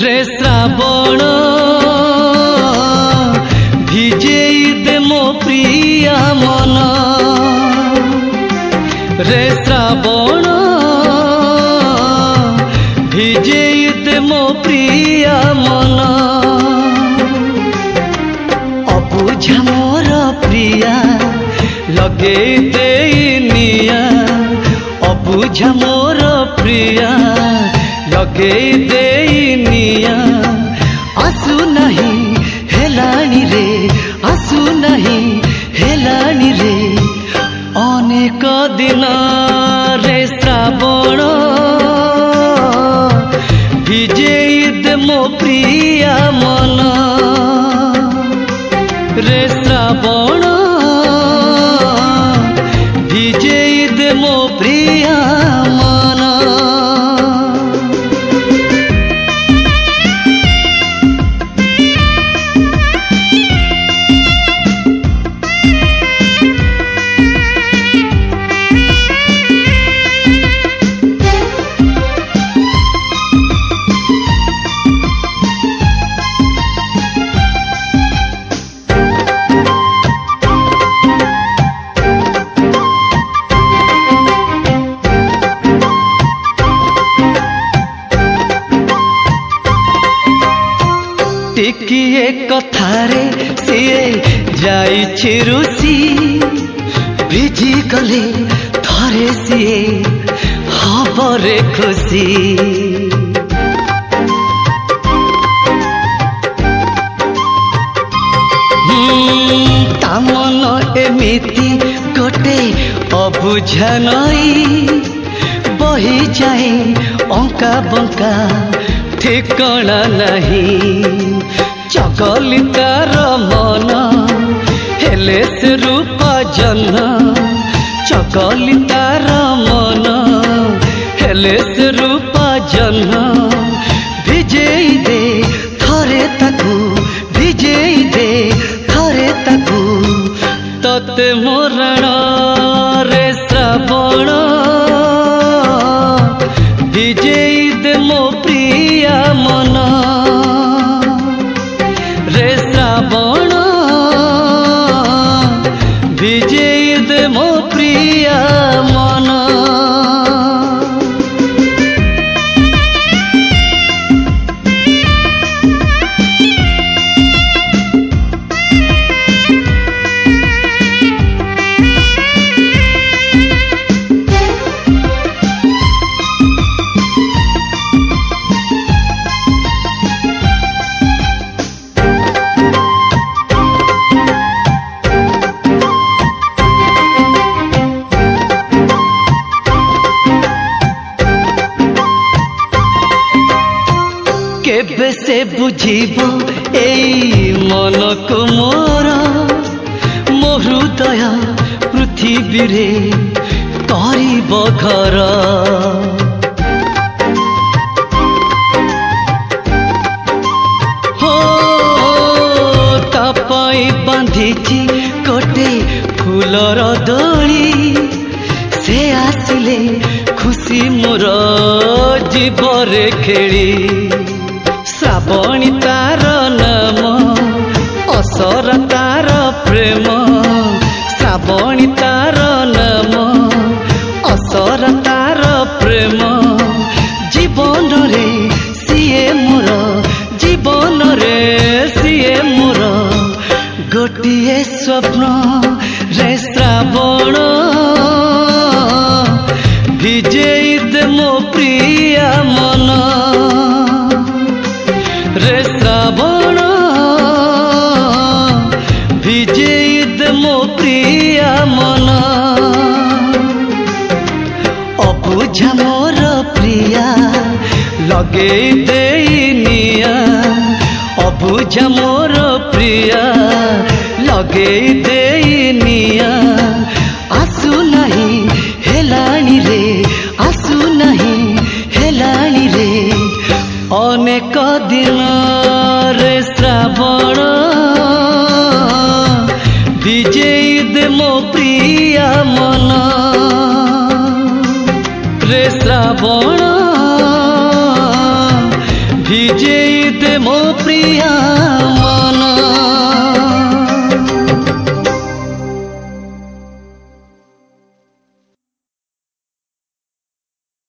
रे श्रावण भिजेई दे मो प्रिया मन रे श्रावण भिजेई दे मो प्रिया मन अबुझा मोर प्रिया लगे दे निया अबुझा मोर प्रिया लगे दे निया आसु नहीं हेलानी रे आसु नहीं हेलानी रे अनेक दिन रे श्रावण भिजेई दे मो प्रिया मन रे श्रावण भिजेई दे मो प्रिया मन टिकिए कथारे सीए जाइछि रुसी भिजी गले थरे सीए हबरे खुशी तामन एमिति गोटे अबुझा नई बही जाए अंका बंका ठिकଣା नहीं चगलितार मन हेले से रूपा जन्न चगलितार मन हेले से रूपा जन्न भिजेई दे थरे ताकू भिजेई दे थरे ताकू तते मोरण रे श्रावण भिजेई दे मो प्रिया मन रे श्रावण भिजेई दे मो प्रिया मन केबे से बुझीबो एई मन को मोर मो हृदय पृथ्वी रे करिबो घर हो तापाई बांधिची कोटे फूलर दोली से आसिले खुशी मोर जीवरे खेली श्रावणी तार नाम असर तार प्रेम श्रावणी तार नाम असर तार प्रेम जीवन रे सीए मोर जीवन रे सीए मोर गोटिए स्वप्न रे श्रावण भिजेई दे मो प्रिया मन रे श्रावण भिजेई दे मो प्रिया मन अबुझा मोर प्रिया लगे दे निया अबुझा मोर प्रिया लगे दे निया आसु नहीं हेलानी रे आसु नहीं हेलानी रे अनेक दिन रे श्रावण भिजेई दे मो प्रिया मन रे श्रावण ଭିଜେଇ ଦେ ମୋ ପ୍ରିୟା ମନ।